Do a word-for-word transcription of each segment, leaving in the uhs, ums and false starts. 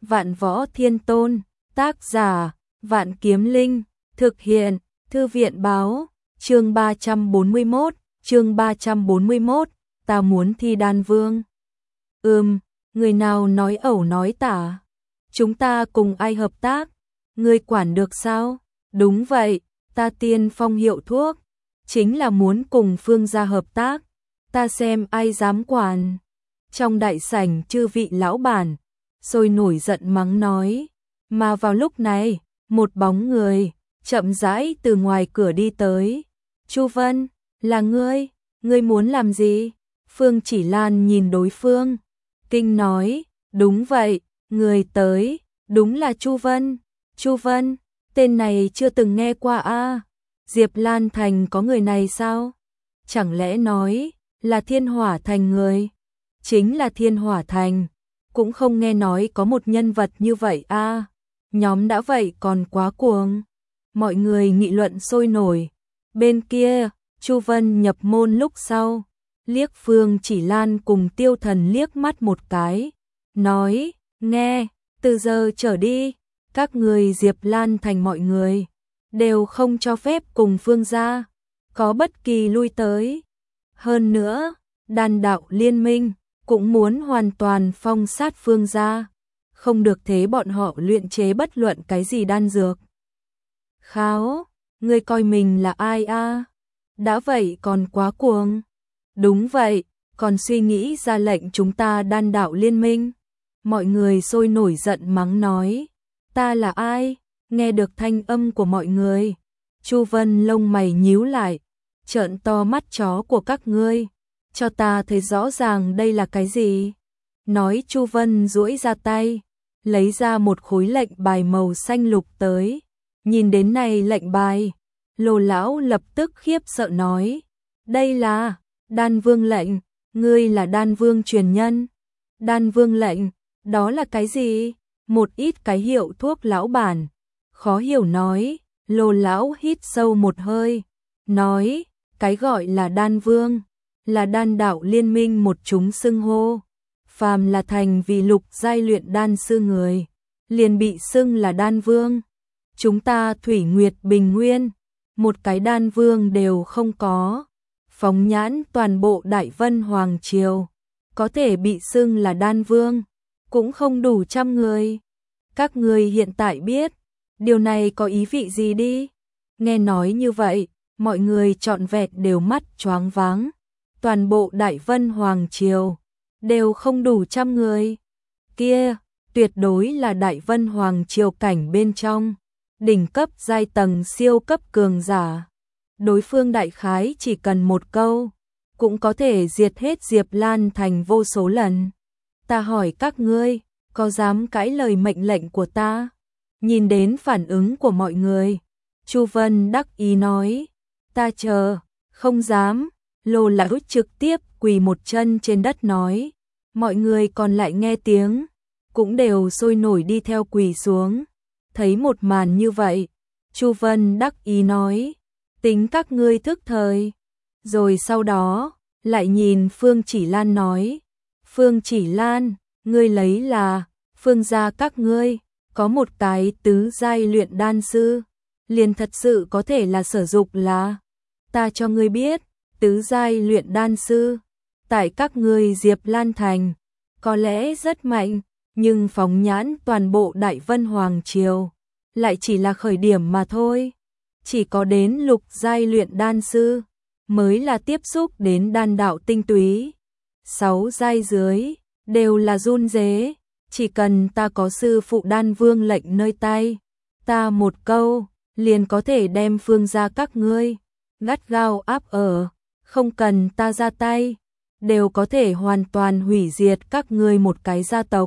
Vạn Võ Thiên Tôn, tác giả, Vạn Kiếm Linh, thực hiện, Thư viện báo, chương ba trăm bốn mươi mốt, chương ba trăm bốn mươi mốt, ta muốn thi đan vương. Ừm, người nào nói ẩu nói tả? Chúng ta cùng ai hợp tác? Ngươi quản được sao? Đúng vậy, ta Tiên Phong hiệu thuốc, chính là muốn cùng Phương gia hợp tác, ta xem ai dám quản. Trong đại sảnh chư vị lão bản, sôi nổi giận mắng nói, mà vào lúc này, một bóng người, chậm rãi từ ngoài cửa đi tới. Chu Vân, là ngươi, ngươi muốn làm gì? Phương Chỉ Lan nhìn đối phương, kinh nói, đúng vậy, người tới, đúng là Chu Vân. Chu Vân, tên này chưa từng nghe qua a. Diệp Lan Thành có người này sao? Chẳng lẽ nói là Thiên Hỏa Thành người? Chính là Thiên Hỏa Thành, cũng không nghe nói có một nhân vật như vậy a. Nhóm đã vậy còn quá cuồng. Mọi người nghị luận sôi nổi. Bên kia, Chu Vân nhập môn lúc sau, liếc Phương Chỉ Lan cùng Tiêu Thần liếc mắt một cái, nói, nghe, từ giờ trở đi, các người Diệp Lan Thành mọi người đều không cho phép cùng Phương gia có bất kỳ lui tới. Hơn nữa, đan đạo liên minh cũng muốn hoàn toàn phong sát Phương gia, không được thế bọn họ luyện chế bất luận cái gì đan dược. Kháo, ngươi coi mình là ai a? Đã vậy còn quá cuồng. Đúng vậy, còn suy nghĩ ra lệnh chúng ta đan đạo liên minh. Mọi người sôi nổi giận mắng nói, ta là ai? Nghe được thanh âm của mọi người, Chu Vân lông mày nhíu lại, trợn to mắt chó của các ngươi, cho ta thấy rõ ràng đây là cái gì. Nói Chu Vân duỗi ra tay, lấy ra một khối lệnh bài màu xanh lục tới. Nhìn đến này lệnh bài, Lô lão lập tức khiếp sợ nói, đây là Đan Vương lệnh, ngươi là Đan Vương truyền nhân. Đan Vương lệnh, đó là cái gì? Một ít cái hiệu thuốc lão bản, khó hiểu nói. Lô lão hít sâu một hơi, nói, cái gọi là Đan Vương, là đan đạo liên minh một chúng xưng hô. Phàm là thành vì lục giai luyện đan sư người, liền bị xưng là Đan Vương. Chúng ta Thủy Nguyệt Bình Nguyên, một cái Đan Vương đều không có. Phóng nhãn toàn bộ Đại Vân Hoàng Triều, có thể bị xưng là Đan Vương, cũng không đủ trăm người. Các người hiện tại biết, điều này có ý vị gì đi? Nghe nói như vậy, mọi người trọn vẹn đều mắt choáng váng. Toàn bộ Đại Vân Hoàng Triều, đều không đủ trăm người. Kia, tuyệt đối là Đại Vân Hoàng Triều cảnh bên trong, đỉnh cấp giai tầng siêu cấp cường giả. Đối phương đại khái chỉ cần một câu, cũng có thể diệt hết Diệp Lan Thành vô số lần. Ta hỏi các ngươi, có dám cãi lời mệnh lệnh của ta? Nhìn đến phản ứng của mọi người, Chu Vân đắc ý nói, ta chờ, không dám. Lô lão trực tiếp quỳ một chân trên đất nói, mọi người còn lại nghe tiếng, cũng đều sôi nổi đi theo quỳ xuống. Thấy một màn như vậy, Chu Vân đắc ý nói, tính các ngươi thức thời. Rồi sau đó, lại nhìn Phương Chỉ Lan nói, Phương Chỉ Lan, ngươi lấy là, Phương gia các ngươi, có một cái tứ giai luyện đan sư, liền thật sự có thể là sử dụng là, ta cho ngươi biết, tứ giai luyện đan sư, tại các ngươi Diệp Lan Thành, có lẽ rất mạnh, nhưng phóng nhãn toàn bộ Đại Vân Hoàng Triều, lại chỉ là khởi điểm mà thôi. Chỉ có đến lục giai luyện đan sư, mới là tiếp xúc đến đan đạo tinh túy. Sáu giai dưới, đều là run rế, chỉ cần ta có sư phụ Đan Vương lệnh nơi tay, ta một câu, liền có thể đem Phương gia các ngươi, gắt gao áp ở, không cần ta ra tay, đều có thể hoàn toàn hủy diệt các ngươi một cái gia tộc.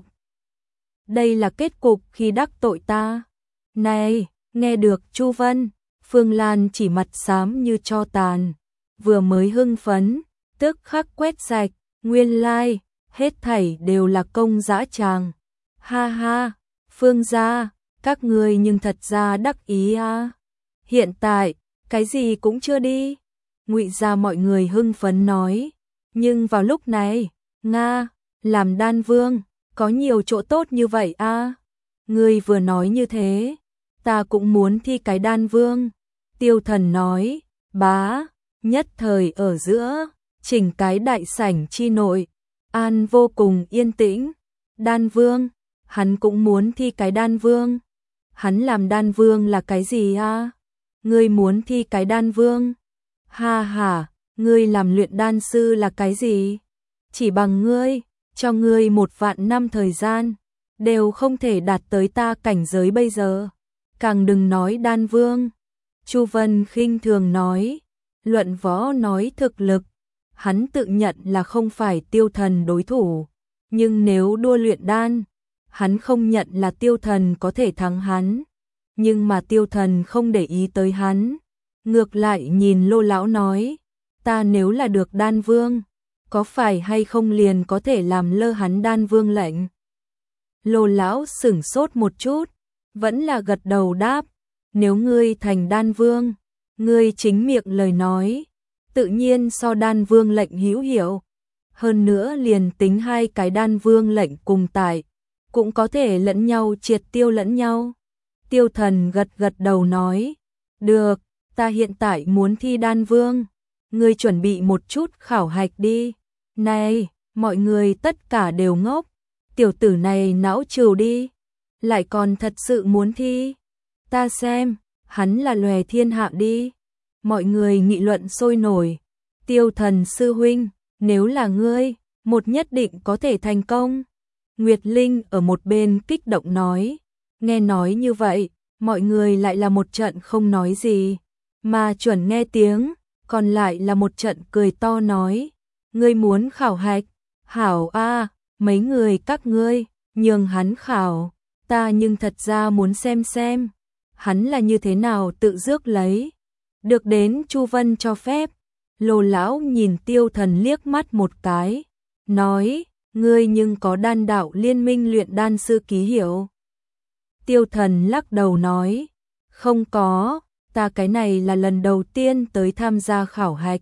Đây là kết cục khi đắc tội ta. Này, nghe được Chu Vân, Phương Lan chỉ mặt xám như tro tàn, vừa mới hưng phấn, tức khắc quét sạch, nguyên lai, like, hết thảy đều là công dã tràng. Ha ha, Phương gia, các ngươi nhưng thật ra đắc ý à. Hiện tại, cái gì cũng chưa đi. Ngụy gia mọi người hưng phấn nói, nhưng vào lúc này, Nga, làm đan vương, có nhiều chỗ tốt như vậy à. Ngươi vừa nói như thế, ta cũng muốn thi cái đan vương. Tiêu Thần nói, bá, nhất thời ở giữa, chỉnh cái đại sảnh chi nội, an vô cùng yên tĩnh. Đan vương, hắn cũng muốn thi cái đan vương. Hắn làm đan vương là cái gì a? Ngươi muốn thi cái đan vương? Ha ha, ngươi làm luyện đan sư là cái gì? Chỉ bằng ngươi, cho ngươi một vạn năm thời gian, đều không thể đạt tới ta cảnh giới bây giờ. Càng đừng nói đan vương. Chu Vân khinh thường nói, luận võ nói thực lực, hắn tự nhận là không phải Tiêu Thần đối thủ, nhưng nếu đua luyện đan, hắn không nhận là Tiêu Thần có thể thắng hắn. Nhưng mà Tiêu Thần không để ý tới hắn, ngược lại nhìn Lô lão nói, ta nếu là được đan vương, có phải hay không liền có thể làm lơ hắn đan vương lệnh? Lô lão sửng sốt một chút, vẫn là gật đầu đáp, nếu ngươi thành đan vương, ngươi chính miệng lời nói, tự nhiên so đan vương lệnh hữu hiệu. Hơn nữa liền tính hai cái đan vương lệnh cùng tại, cũng có thể lẫn nhau triệt tiêu lẫn nhau. Tiêu Thần gật gật đầu nói, được, ta hiện tại muốn thi đan vương, ngươi chuẩn bị một chút khảo hạch đi. Này, mọi người tất cả đều ngốc, tiểu tử này não trừ đi, lại còn thật sự muốn thi. Ta xem, hắn là lòe thiên hạ đi. Mọi người nghị luận sôi nổi. Tiêu Thần sư huynh, nếu là ngươi, một nhất định có thể thành công. Nguyệt Linh ở một bên kích động nói. Nghe nói như vậy, mọi người lại là một trận không nói gì. Mà chuẩn nghe tiếng, còn lại là một trận cười to nói. Ngươi muốn khảo hạch? Hảo a, mấy người các ngươi, nhường hắn khảo. Ta nhưng thật ra muốn xem xem, hắn là như thế nào tự rước lấy. Được đến Chu Vân cho phép, Lô lão nhìn Tiêu Thần liếc mắt một cái, nói, ngươi nhưng có đan đạo liên minh luyện đan sư ký hiệu. Tiêu Thần lắc đầu nói, không có, ta cái này là lần đầu tiên tới tham gia khảo hạch.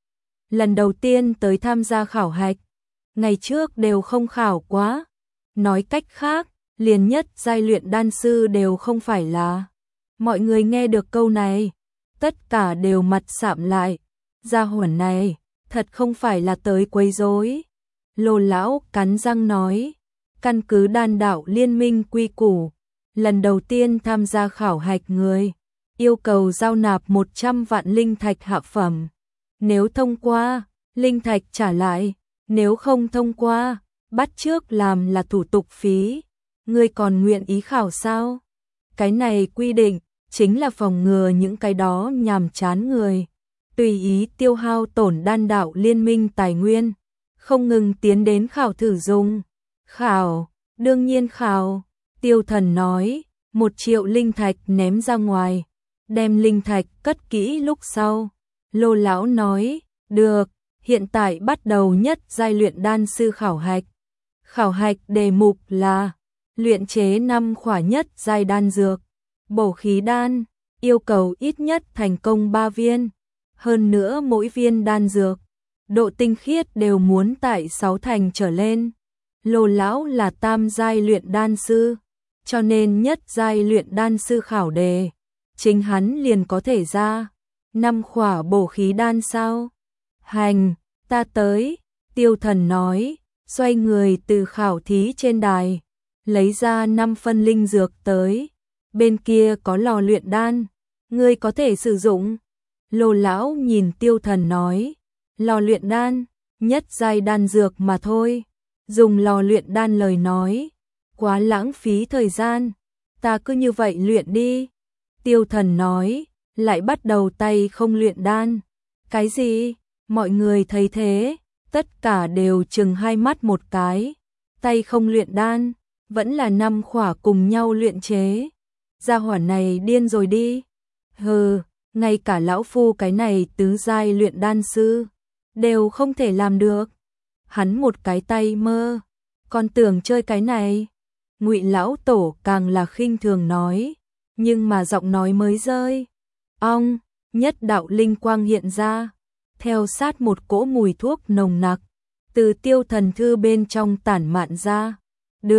Lần đầu tiên tới tham gia khảo hạch, ngày trước đều không khảo quá. Nói cách khác, liền nhất giai luyện đan sư đều không phải là. Mọi người nghe được câu này, tất cả đều mặt sạm lại. Gia hỏa này, thật không phải là tới quấy rối. Lô lão cắn răng nói, căn cứ đan đạo liên minh quy củ, lần đầu tiên tham gia khảo hạch người, yêu cầu giao nạp một trăm vạn linh thạch hạ phẩm. Nếu thông qua, linh thạch trả lại, nếu không thông qua, bắt trước làm là thủ tục phí. Ngươi còn nguyện ý khảo sao? Cái này quy định, chính là phòng ngừa những cái đó nhàm chán người, tùy ý tiêu hao tổn đan đạo liên minh tài nguyên, không ngừng tiến đến khảo thử dùng. Khảo, đương nhiên khảo, Tiêu Thần nói, một triệu linh thạch ném ra ngoài, đem linh thạch cất kỹ lúc sau. Lô lão nói, được, hiện tại bắt đầu nhất giai luyện đan sư khảo hạch. Khảo hạch đề mục là luyện chế năm khỏa nhất giai đan dược, bổ khí đan, yêu cầu ít nhất thành công ba viên, hơn nữa mỗi viên đan dược, độ tinh khiết đều muốn tại sáu thành trở lên. Lô lão là tam giai luyện đan sư, cho nên nhất giai luyện đan sư khảo đề, chính hắn liền có thể ra. Năm khỏa bổ khí đan sao? Hành, ta tới, Tiêu Thần nói, xoay người từ khảo thí trên đài, lấy ra năm phân linh dược tới. Bên kia có lò luyện đan, ngươi có thể sử dụng. Lô lão nhìn Tiêu Thần nói, lò luyện đan, nhất giai đan dược mà thôi. Dùng lò luyện đan lời nói, quá lãng phí thời gian, ta cứ như vậy luyện đi. Tiêu Thần nói, lại bắt đầu tay không luyện đan. Cái gì? Mọi người thấy thế, tất cả đều chừng hai mắt một cái. Tay không luyện đan, vẫn là năm khỏa cùng nhau luyện chế. Gia hỏa này điên rồi đi. Hừ, ngay cả lão phu cái này tứ giai luyện đan sư đều không thể làm được. Hắn một cái tay mơ, còn tưởng chơi cái này. Ngụy lão tổ càng là khinh thường nói, nhưng mà giọng nói mới rơi, ong, nhất đạo linh quang hiện ra, theo sát một cỗ mùi thuốc nồng nặc từ Tiêu Thần thư bên trong tản mạn ra. Được,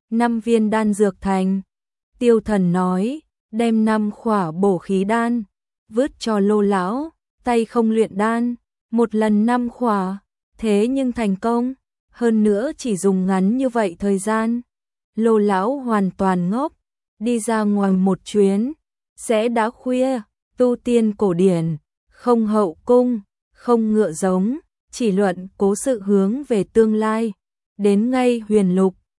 năm viên đan dược thành. Tiêu Thần nói, đem năm khỏa bổ khí đan, vứt cho Lô lão, tay không luyện đan, một lần năm khỏa, thế nhưng thành công, hơn nữa chỉ dùng ngắn như vậy thời gian. Lô lão hoàn toàn ngốc, đi ra ngoài một chuyến, sẽ đã khuya, tu tiên cổ điển, không hậu cung, không ngựa giống, chỉ luận cố sự hướng về tương lai, đến ngay huyền lục,